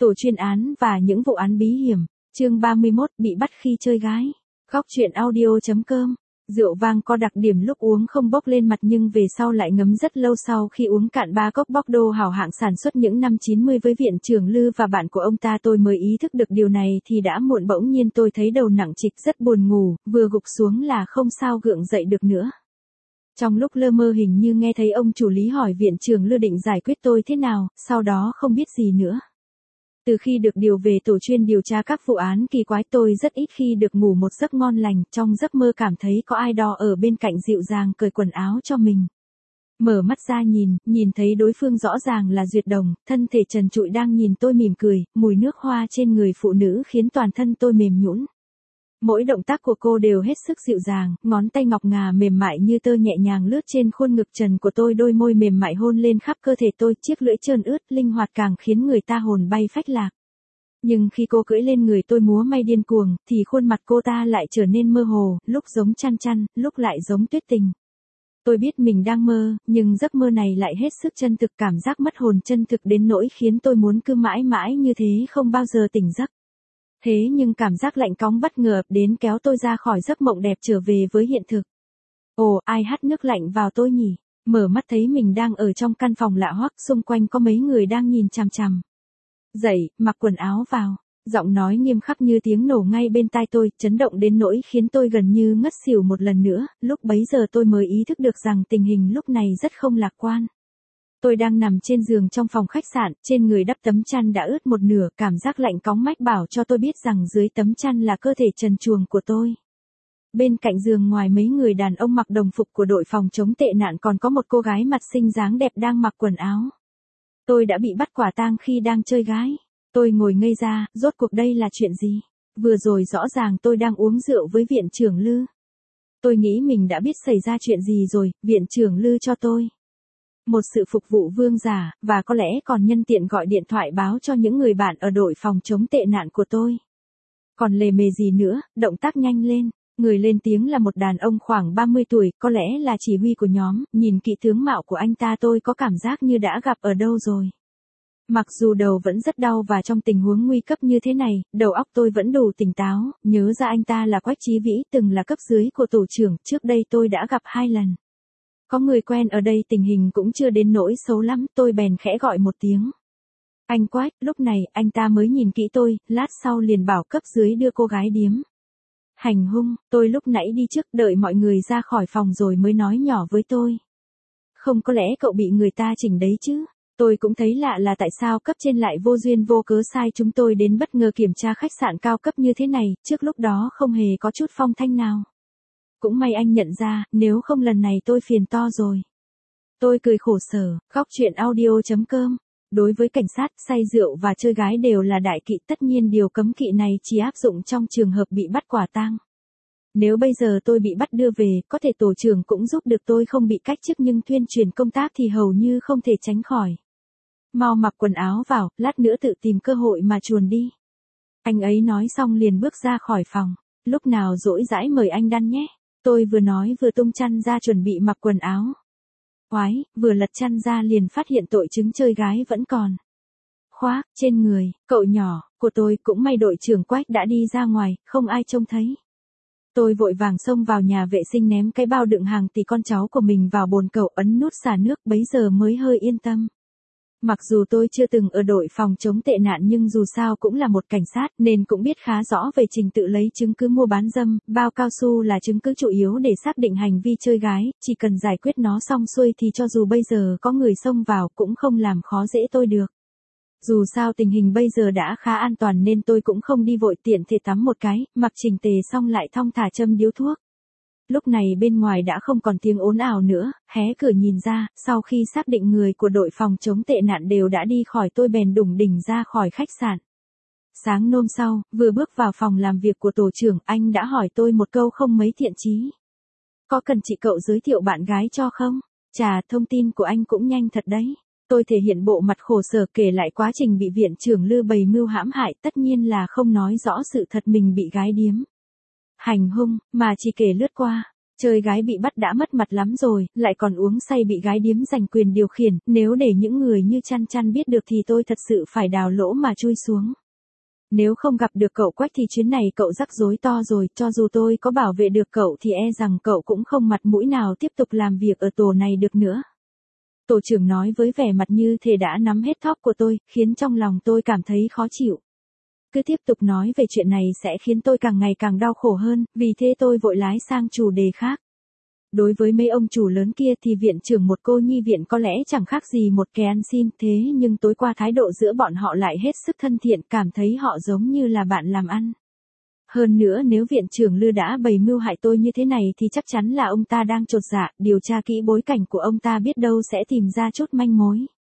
Tổ chuyên án và những vụ án bí hiểm, chương 31 bị bắt khi chơi gái. Góc truyện audio.com. Rượu vang có đặc điểm lúc uống không bốc lên mặt nhưng về sau lại ngấm rất lâu. Sau khi uống cạn 3 cốc Bordeaux hảo hạng sản xuất những năm 90 với Viện trưởng Lư và bạn của ông ta, tôi mới ý thức được điều này thì đã muộn. Bỗng nhiên tôi thấy đầu nặng trịch, rất buồn ngủ, vừa gục xuống là không sao gượng dậy được nữa. Trong lúc lơ mơ hình như nghe thấy ông chủ Lý hỏi Viện trưởng Lư định giải quyết tôi thế nào, sau đó không biết gì nữa. Từ khi được điều về tổ chuyên điều tra các vụ án kỳ quái, tôi rất ít khi được ngủ một giấc ngon lành. Trong giấc mơ cảm thấy có ai đó ở bên cạnh dịu dàng cởi quần áo cho mình. Mở mắt ra nhìn thấy đối phương rõ ràng là Duyệt Đồng, thân thể trần trụi đang nhìn tôi mỉm cười, mùi nước hoa trên người phụ nữ khiến toàn thân tôi mềm nhũn. Mỗi động tác của cô đều hết sức dịu dàng, ngón tay ngọc ngà mềm mại như tơ nhẹ nhàng lướt trên khuôn ngực trần của tôi, đôi môi mềm mại hôn lên khắp cơ thể tôi, chiếc lưỡi trơn ướt linh hoạt càng khiến người ta hồn bay phách lạc. Nhưng khi cô cưỡi lên người tôi múa may điên cuồng, thì khuôn mặt cô ta lại trở nên mơ hồ, lúc giống chăn chăn, lúc lại giống Tuyết Tình. Tôi biết mình đang mơ, nhưng giấc mơ này lại hết sức chân thực, cảm giác mất hồn chân thực đến nỗi khiến tôi muốn cứ mãi mãi như thế không bao giờ tỉnh giấc. Thế nhưng cảm giác lạnh cóng bất ngờ ập đến kéo tôi ra khỏi giấc mộng đẹp trở về với hiện thực. Ồ, ai hắt nước lạnh vào tôi nhỉ? Mở mắt thấy mình đang ở trong căn phòng lạ hoắc, xung quanh có mấy người đang nhìn chằm chằm. Dậy, mặc quần áo vào. Giọng nói nghiêm khắc như tiếng nổ ngay bên tai tôi, chấn động đến nỗi khiến tôi gần như ngất xỉu một lần nữa. Lúc bấy giờ tôi mới ý thức được rằng tình hình lúc này rất không lạc quan. Tôi đang nằm trên giường trong phòng khách sạn, trên người đắp tấm chăn đã ướt một nửa, cảm giác lạnh cóng mách bảo cho tôi biết rằng dưới tấm chăn là cơ thể trần truồng của tôi. Bên cạnh giường ngoài mấy người đàn ông mặc đồng phục của đội phòng chống tệ nạn còn có một cô gái mặt xinh dáng đẹp đang mặc quần áo. Tôi đã bị bắt quả tang khi đang chơi gái. Tôi ngồi ngây ra, rốt cuộc đây là chuyện gì? Vừa rồi rõ ràng tôi đang uống rượu với Viện trưởng Lư. Tôi nghĩ mình đã biết xảy ra chuyện gì rồi, Viện trưởng Lư cho tôi một sự phục vụ vương giả, và có lẽ còn nhân tiện gọi điện thoại báo cho những người bạn ở đội phòng chống tệ nạn của tôi. Còn lề mề gì nữa, động tác nhanh lên. Người lên tiếng là một đàn ông khoảng 30 tuổi, có lẽ là chỉ huy của nhóm. Nhìn kỹ tướng mạo của anh ta tôi có cảm giác như đã gặp ở đâu rồi. Mặc dù đầu vẫn rất đau và trong tình huống nguy cấp như thế này, đầu óc tôi vẫn đủ tỉnh táo, nhớ ra anh ta là Quách Chí Vĩ, từng là cấp dưới của tổ trưởng, trước đây tôi đã gặp 2 lần. Có người quen ở đây, tình hình cũng chưa đến nỗi xấu lắm, tôi bèn khẽ gọi một tiếng. Anh Quách. Lúc này, anh ta mới nhìn kỹ tôi, lát sau liền bảo cấp dưới đưa cô gái điếm. Hành hung. Tôi lúc nãy đi trước, đợi mọi người ra khỏi phòng rồi mới nói nhỏ với tôi. Không, có lẽ cậu bị người ta chỉnh đấy chứ. Tôi cũng thấy lạ là tại sao cấp trên lại vô duyên vô cớ sai chúng tôi đến bất ngờ kiểm tra khách sạn cao cấp như thế này, trước lúc đó không hề có chút phong thanh nào. Cũng may anh nhận ra, nếu không lần này tôi phiền to rồi. Tôi cười khổ sở. Góc truyện audio.com. Đối với cảnh sát, say rượu và chơi gái đều là đại kỵ, tất nhiên điều cấm kỵ này chỉ áp dụng trong trường hợp bị bắt quả tang. Nếu bây giờ tôi bị bắt đưa về, có thể tổ trưởng cũng giúp được tôi không bị cách chức, nhưng tuyên truyền công tác thì hầu như không thể tránh khỏi. Mau mặc quần áo vào, lát nữa tự tìm cơ hội mà chuồn đi. Anh ấy nói xong liền bước ra khỏi phòng. Lúc nào rỗi rãi mời anh Đan nhé. Tôi vừa nói vừa tung chăn ra chuẩn bị mặc quần áo. Oái, vừa lật chăn ra liền phát hiện tội chứng chơi gái vẫn còn khoác trên người. Cậu nhỏ của tôi, cũng may đội trưởng Quách đã đi ra ngoài, không ai trông thấy. Tôi vội vàng xông vào nhà vệ sinh ném cái bao đựng hàng tỷ con cháu của mình vào bồn cầu, ấn nút xả nước, bấy giờ mới hơi yên tâm. Mặc dù tôi chưa từng ở đội phòng chống tệ nạn nhưng dù sao cũng là một cảnh sát nên cũng biết khá rõ về trình tự lấy chứng cứ mua bán dâm. Bao cao su là chứng cứ chủ yếu để xác định hành vi chơi gái, chỉ cần giải quyết nó xong xuôi thì cho dù bây giờ có người xông vào cũng không làm khó dễ tôi được. Dù sao tình hình bây giờ đã khá an toàn nên tôi cũng không đi vội, tiện thể tắm một cái, mặc chỉnh tề xong lại thong thả châm điếu thuốc. Lúc này bên ngoài đã không còn tiếng ồn ào nữa, hé cửa nhìn ra, sau khi xác định người của đội phòng chống tệ nạn đều đã đi khỏi, tôi bèn đủng đỉnh ra khỏi khách sạn. Sáng hôm sau, vừa bước vào phòng làm việc của tổ trưởng, anh đã hỏi tôi một câu không mấy thiện chí. Có cần chị cậu giới thiệu bạn gái cho không? Chà, thông tin của anh cũng nhanh thật đấy. Tôi thể hiện bộ mặt khổ sở kể lại quá trình bị Viện trưởng Lư bày mưu hãm hại, tất nhiên là không nói rõ sự thật mình bị gái điếm hành hung, mà chỉ kể lướt qua. Chơi gái bị bắt đã mất mặt lắm rồi, lại còn uống say bị gái điếm giành quyền điều khiển, nếu để những người như Chăn Chăn biết được thì tôi thật sự phải đào lỗ mà chui xuống. Nếu không gặp được cậu Quách thì chuyến này cậu rắc rối to rồi, cho dù tôi có bảo vệ được cậu thì e rằng cậu cũng không mặt mũi nào tiếp tục làm việc ở tổ này được nữa. Tổ trưởng nói với vẻ mặt như thể đã nắm hết thóp của tôi, khiến trong lòng tôi cảm thấy khó chịu. Cứ tiếp tục nói về chuyện này sẽ khiến tôi càng ngày càng đau khổ hơn, vì thế tôi vội lái sang chủ đề khác. Đối với mấy ông chủ lớn kia thì viện trưởng một cô nhi viện có lẽ chẳng khác gì một kẻ ăn xin, thế nhưng tối qua thái độ giữa bọn họ lại hết sức thân thiện, cảm thấy họ giống như là bạn làm ăn. Hơn nữa nếu viện trưởng Lư đã bày mưu hại tôi như thế này thì chắc chắn là ông ta đang chột dạ, điều tra kỹ bối cảnh của ông ta biết đâu sẽ tìm ra chút manh mối.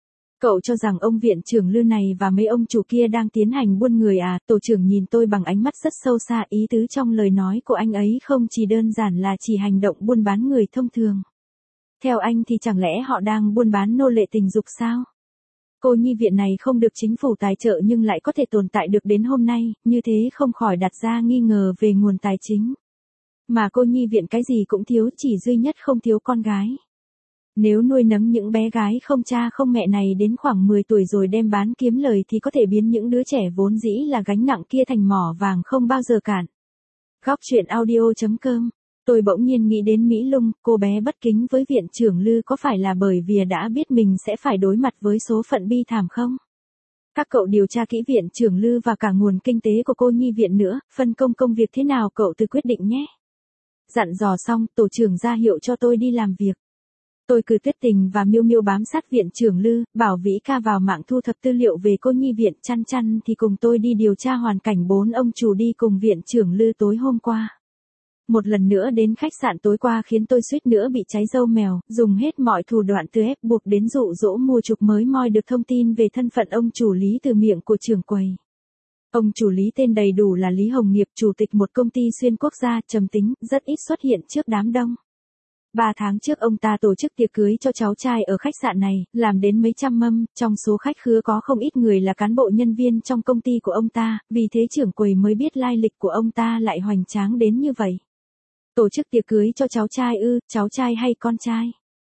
Cậu cho rằng ông viện trưởng Lư này và mấy ông chủ kia đang tiến hành buôn người à? Tổ trưởng nhìn tôi bằng ánh mắt rất sâu xa, ý tứ trong lời nói của anh ấy không chỉ đơn giản là chỉ hành động buôn bán người thông thường. Theo anh thì chẳng lẽ họ đang buôn bán nô lệ tình dục sao? Cô nhi viện này không được chính phủ tài trợ nhưng lại có thể tồn tại được đến hôm nay, như thế không khỏi đặt ra nghi ngờ về nguồn tài chính. Mà cô nhi viện cái gì cũng thiếu, chỉ duy nhất không thiếu con gái. Nếu nuôi nấng những bé gái không cha không mẹ này đến khoảng 10 tuổi rồi đem bán kiếm lời thì có thể biến những đứa trẻ vốn dĩ là gánh nặng kia thành mỏ vàng không bao giờ cạn. Góc truyện audio.com. Tôi bỗng nhiên nghĩ đến Mỹ Lung, cô bé bất kính với viện trưởng Lư có phải là bởi vì đã biết mình sẽ phải đối mặt với số phận bi thảm không? Các cậu điều tra kỹ viện trưởng Lư và cả nguồn kinh tế của cô nhi viện nữa, phân công công việc thế nào cậu tự quyết định nhé. Dặn dò xong, tổ trưởng ra hiệu cho tôi đi làm việc. Tôi cứ Tuyết Tình và Miêu Miêu bám sát viện trưởng Lư, bảo Vĩ Ca vào mạng thu thập tư liệu về cô nhi viện. Chăn Chăn thì cùng tôi đi điều tra hoàn cảnh 4 ông chủ đi cùng viện trưởng Lư tối hôm qua. Một lần nữa đến khách sạn tối qua khiến tôi suýt nữa bị cháy râu mèo, dùng hết mọi thủ đoạn từ ép buộc đến dụ dỗ mua chuộc mới moi được thông tin về thân phận ông chủ Lý từ miệng của trưởng quầy. Ông chủ Lý tên đầy đủ là Lý Hồng Nghiệp, chủ tịch một công ty xuyên quốc gia, trầm tính, rất ít xuất hiện trước đám đông. 3 tháng trước ông ta tổ chức tiệc cưới cho cháu trai ở khách sạn này, làm đến mấy trăm mâm, trong số khách khứa có không ít người là cán bộ nhân viên trong công ty của ông ta, vì thế trưởng quầy mới biết lai lịch của ông ta lại hoành tráng đến như vậy. Tổ chức tiệc cưới cho cháu trai ư, cháu trai hay con trai?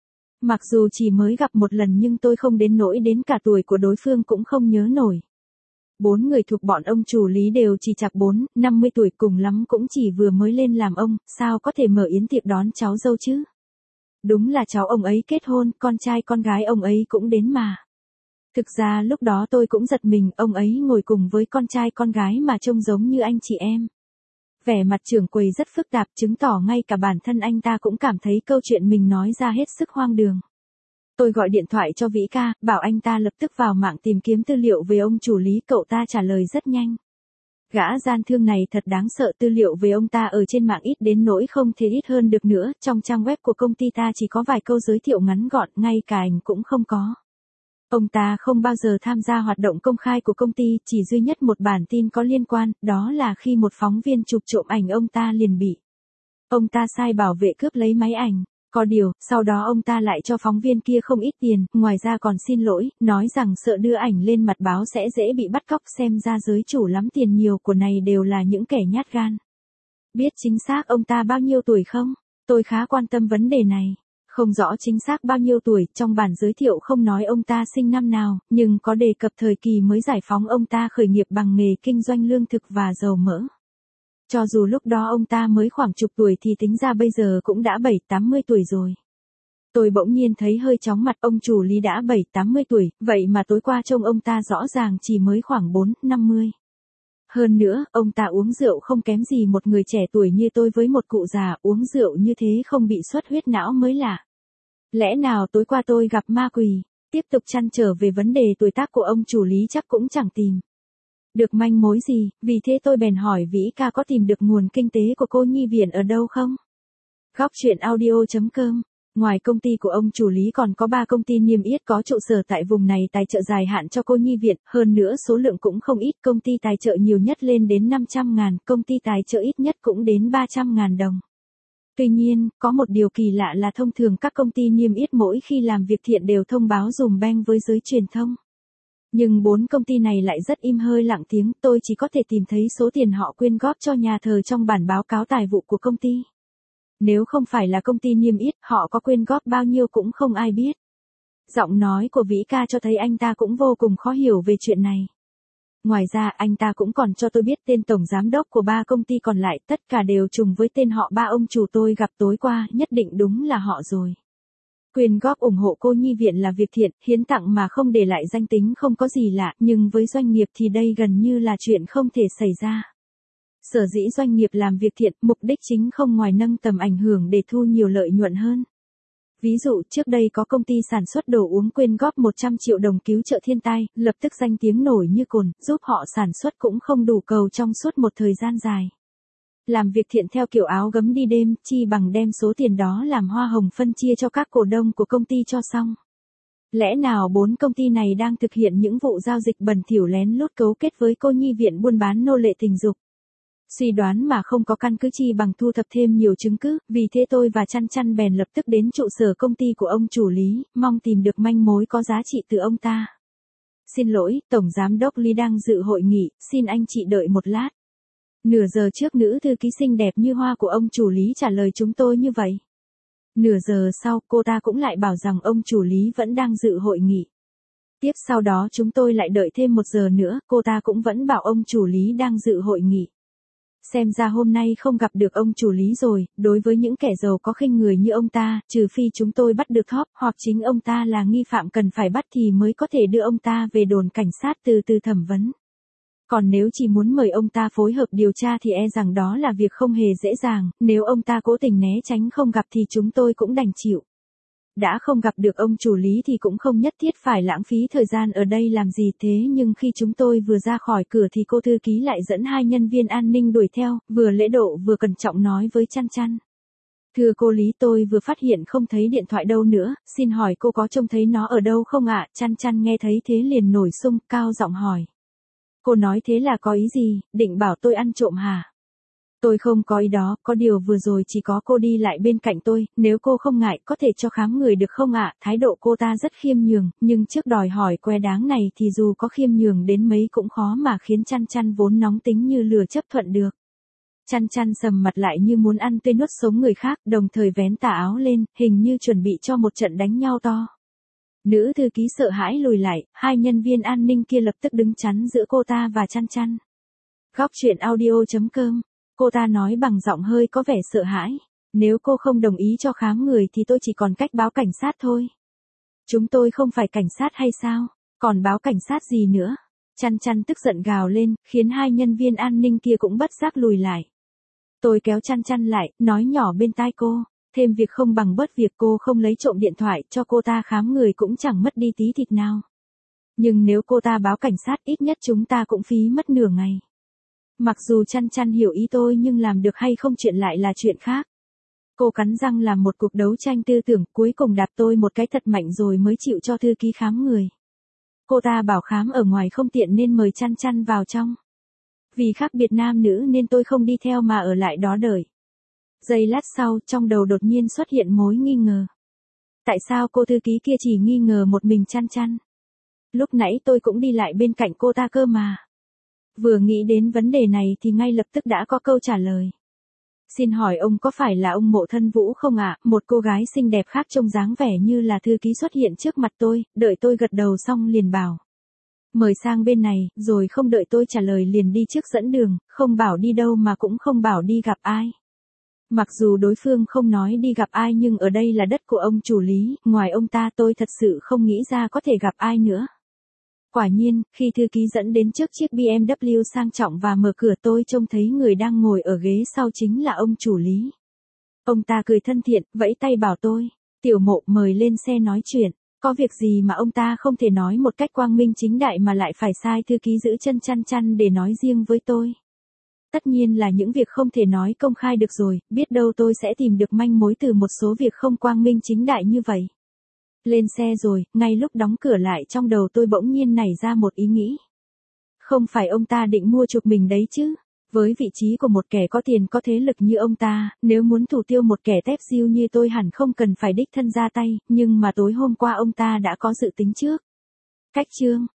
Mặc dù chỉ mới gặp một lần nhưng tôi không đến nỗi đến cả tuổi của đối phương cũng không nhớ nổi. 4 người thuộc bọn ông chủ Lý đều chỉ chạc 50 tuổi, cùng lắm cũng chỉ vừa mới lên làm ông, sao có thể mở yến tiệc đón cháu dâu chứ? Đúng là cháu ông ấy kết hôn, con trai con gái ông ấy cũng đến mà. Thực ra lúc đó tôi cũng giật mình, ông ấy ngồi cùng với con trai con gái mà trông giống như anh chị em. Vẻ mặt trưởng quầy rất phức tạp, chứng tỏ ngay cả bản thân anh ta cũng cảm thấy câu chuyện mình nói ra hết sức hoang đường. Tôi gọi điện thoại cho Vĩ Ca, bảo anh ta lập tức vào mạng tìm kiếm tư liệu về ông chủ Lý, cậu ta trả lời rất nhanh. Gã gian thương này thật đáng sợ, tư liệu về ông ta ở trên mạng ít đến nỗi không thể ít hơn được nữa, trong trang web của công ty ta chỉ có vài câu giới thiệu ngắn gọn, ngay cả ảnh cũng không có. Ông ta không bao giờ tham gia hoạt động công khai của công ty, chỉ duy nhất một bản tin có liên quan, đó là khi một phóng viên chụp trộm ảnh ông ta liền bị ông ta sai bảo vệ cướp lấy máy ảnh. Có điều, sau đó ông ta lại cho phóng viên kia không ít tiền, ngoài ra còn xin lỗi, nói rằng sợ đưa ảnh lên mặt báo sẽ dễ bị bắt cóc, xem ra giới chủ lắm tiền nhiều của này đều là những kẻ nhát gan. Biết chính xác ông ta bao nhiêu tuổi không? Tôi khá quan tâm vấn đề này. Không rõ chính xác bao nhiêu tuổi, trong bản giới thiệu không nói ông ta sinh năm nào, nhưng có đề cập thời kỳ mới giải phóng ông ta khởi nghiệp bằng nghề kinh doanh lương thực và dầu mỡ. Cho dù lúc đó ông ta mới khoảng chục tuổi thì tính ra bây giờ cũng đã 70-80 tuổi rồi. Tôi bỗng nhiên thấy hơi chóng mặt, ông chủ Lý đã 70-80 tuổi, vậy mà tối qua trông ông ta rõ ràng chỉ mới khoảng 40-50. Hơn nữa, ông ta uống rượu không kém gì một người trẻ tuổi như tôi với một cụ già, uống rượu như thế không bị xuất huyết não mới lạ. Lẽ nào tối qua tôi gặp ma quỷ? Tiếp tục trăn trở về vấn đề tuổi tác của ông chủ Lý chắc cũng chẳng tìm được manh mối gì, vì thế tôi bèn hỏi Vĩ Ca có tìm được nguồn kinh tế của cô nhi viện ở đâu không? Góc truyện audio.com. Ngoài công ty của ông chủ Lý còn có 3 công ty niêm yết có trụ sở tại vùng này tài trợ dài hạn cho cô nhi viện, hơn nữa số lượng cũng không ít, công ty tài trợ nhiều nhất lên đến 500.000, công ty tài trợ ít nhất cũng đến 300.000 đồng. Tuy nhiên, có một điều kỳ lạ là thông thường các công ty niêm yết mỗi khi làm việc thiện đều thông báo dùm beng với giới truyền thông. Nhưng 4 công ty này lại rất im hơi lặng tiếng, tôi chỉ có thể tìm thấy số tiền họ quyên góp cho nhà thờ trong bản báo cáo tài vụ của công ty. Nếu không phải là công ty niêm yết, họ có quyên góp bao nhiêu cũng không ai biết. Giọng nói của Vĩ ca cho thấy anh ta cũng vô cùng khó hiểu về chuyện này. Ngoài ra anh ta cũng còn cho tôi biết tên tổng giám đốc của 3 công ty còn lại, tất cả đều trùng với tên họ 3 ông chủ tôi gặp tối qua, nhất định đúng là họ rồi. Quyên góp ủng hộ cô nhi viện là việc thiện, hiến tặng mà không để lại danh tính không có gì lạ, nhưng với doanh nghiệp thì đây gần như là chuyện không thể xảy ra. Sở dĩ doanh nghiệp làm việc thiện, mục đích chính không ngoài nâng tầm ảnh hưởng để thu nhiều lợi nhuận hơn. Ví dụ, trước đây có công ty sản xuất đồ uống quyên góp 100 triệu đồng cứu trợ thiên tai, lập tức danh tiếng nổi như cồn, giúp họ sản xuất cũng không đủ cầu trong suốt một thời gian dài. Làm việc thiện theo kiểu áo gấm đi đêm, chi bằng đem số tiền đó làm hoa hồng phân chia cho các cổ đông của công ty cho xong. Lẽ nào 4 công ty này đang thực hiện những vụ giao dịch bẩn thỉu lén lút cấu kết với cô nhi viện buôn bán nô lệ tình dục? Suy đoán mà không có căn cứ chi bằng thu thập thêm nhiều chứng cứ, vì thế tôi và Chăn Chăn bèn lập tức đến trụ sở công ty của ông chủ Lý, mong tìm được manh mối có giá trị từ ông ta. Xin lỗi, Tổng Giám đốc Lý đang dự hội nghị, xin anh chị đợi một lát. Nửa giờ trước nữ thư ký xinh đẹp như hoa của ông chủ Lý trả lời chúng tôi như vậy. Nửa giờ sau, cô ta cũng lại bảo rằng ông chủ Lý vẫn đang dự hội nghị. Tiếp sau đó chúng tôi lại đợi thêm 1 giờ nữa, cô ta cũng vẫn bảo ông chủ Lý đang dự hội nghị. Xem ra hôm nay không gặp được ông chủ Lý rồi, đối với những kẻ giàu có khinh người như ông ta, trừ phi chúng tôi bắt được Thóp, hoặc chính ông ta là nghi phạm cần phải bắt thì mới có thể đưa ông ta về đồn cảnh sát từ từ thẩm vấn. Còn nếu chỉ muốn mời ông ta phối hợp điều tra thì e rằng đó là việc không hề dễ dàng, nếu ông ta cố tình né tránh không gặp thì chúng tôi cũng đành chịu. Đã không gặp được ông chủ Lý thì cũng không nhất thiết phải lãng phí thời gian ở đây làm gì thế, nhưng khi chúng tôi vừa ra khỏi cửa thì cô thư ký lại dẫn 2 nhân viên an ninh đuổi theo, vừa lễ độ vừa cẩn trọng nói với Chăn Chăn. Thưa cô Lý, tôi vừa phát hiện không thấy điện thoại đâu nữa, xin hỏi cô có trông thấy nó ở đâu không ạ? Chăn Chăn nghe thấy thế liền nổi sung, cao giọng hỏi. Cô nói thế là có ý gì, định bảo tôi ăn trộm hả? Tôi không có ý đó, có điều vừa rồi chỉ có cô đi lại bên cạnh tôi, nếu cô không ngại có thể cho khám người được không ạ? Thái độ cô ta rất khiêm nhường, nhưng trước đòi hỏi que đáng này thì dù có khiêm nhường đến mấy cũng khó mà khiến Chăn Chăn vốn nóng tính như lửa chấp thuận được. Chăn Chăn sầm mặt lại như muốn ăn tươi nuốt sống người khác, đồng thời vén tà áo lên, hình như chuẩn bị cho một trận đánh nhau to. Nữ thư ký sợ hãi lùi lại, 2 nhân viên an ninh kia lập tức đứng chắn giữa cô ta và Chăn Chăn. Góc truyện audio.com. Cô ta nói bằng giọng hơi có vẻ sợ hãi. Nếu cô không đồng ý cho khám người thì tôi chỉ còn cách báo cảnh sát thôi. Chúng tôi không phải cảnh sát hay sao? Còn báo cảnh sát gì nữa? Chăn Chăn tức giận gào lên, khiến 2 nhân viên an ninh kia cũng bất giác lùi lại. Tôi kéo Chăn Chăn lại, nói nhỏ bên tai cô. Thêm việc không bằng bớt việc, cô không lấy trộm điện thoại cho cô ta khám người cũng chẳng mất đi tí thịt nào. Nhưng nếu cô ta báo cảnh sát ít nhất chúng ta cũng phí mất nửa ngày. Mặc dù Chăn Chăn hiểu ý tôi nhưng làm được hay không chuyện lại là chuyện khác. Cô cắn răng làm một cuộc đấu tranh tư tưởng, cuối cùng đạp tôi một cái thật mạnh rồi mới chịu cho thư ký khám người. Cô ta bảo khám ở ngoài không tiện nên mời Chăn Chăn vào trong. Vì khác biệt nam nữ nên tôi không đi theo mà ở lại đó đợi. Giây lát sau, trong đầu đột nhiên xuất hiện mối nghi ngờ. Tại sao cô thư ký kia chỉ nghi ngờ một mình Chăn Chăn? Lúc nãy tôi cũng đi lại bên cạnh cô ta cơ mà. Vừa nghĩ đến vấn đề này thì ngay lập tức đã có câu trả lời. Xin hỏi ông có phải là ông Mộ Thân Vũ không ạ? Một cô gái xinh đẹp khác trông dáng vẻ như là thư ký xuất hiện trước mặt tôi, đợi tôi gật đầu xong liền bảo. Mời sang bên này, rồi không đợi tôi trả lời liền đi trước dẫn đường, không bảo đi đâu mà cũng không bảo đi gặp ai. Mặc dù đối phương không nói đi gặp ai nhưng ở đây là đất của ông chủ Lý, ngoài ông ta tôi thật sự không nghĩ ra có thể gặp ai nữa. Quả nhiên, khi thư ký dẫn đến trước chiếc BMW sang trọng và mở cửa tôi trông thấy người đang ngồi ở ghế sau chính là ông chủ Lý. Ông ta cười thân thiện, vẫy tay bảo tôi, Tiểu Mộ mời lên xe nói chuyện. Có việc gì mà ông ta không thể nói một cách quang minh chính đại mà lại phải sai thư ký giữ chân Chăn Chăn để nói riêng với tôi. Tất nhiên là những việc không thể nói công khai được rồi, biết đâu tôi sẽ tìm được manh mối từ một số việc không quang minh chính đại như vậy. Lên xe rồi, ngay lúc đóng cửa lại trong đầu tôi bỗng nhiên nảy ra một ý nghĩ. Không phải ông ta định mua chuộc mình đấy chứ? Với vị trí của một kẻ có tiền có thế lực như ông ta, nếu muốn thủ tiêu một kẻ tép diêu như tôi hẳn không cần phải đích thân ra tay, nhưng mà tối hôm qua ông ta đã có dự tính trước. Cách chương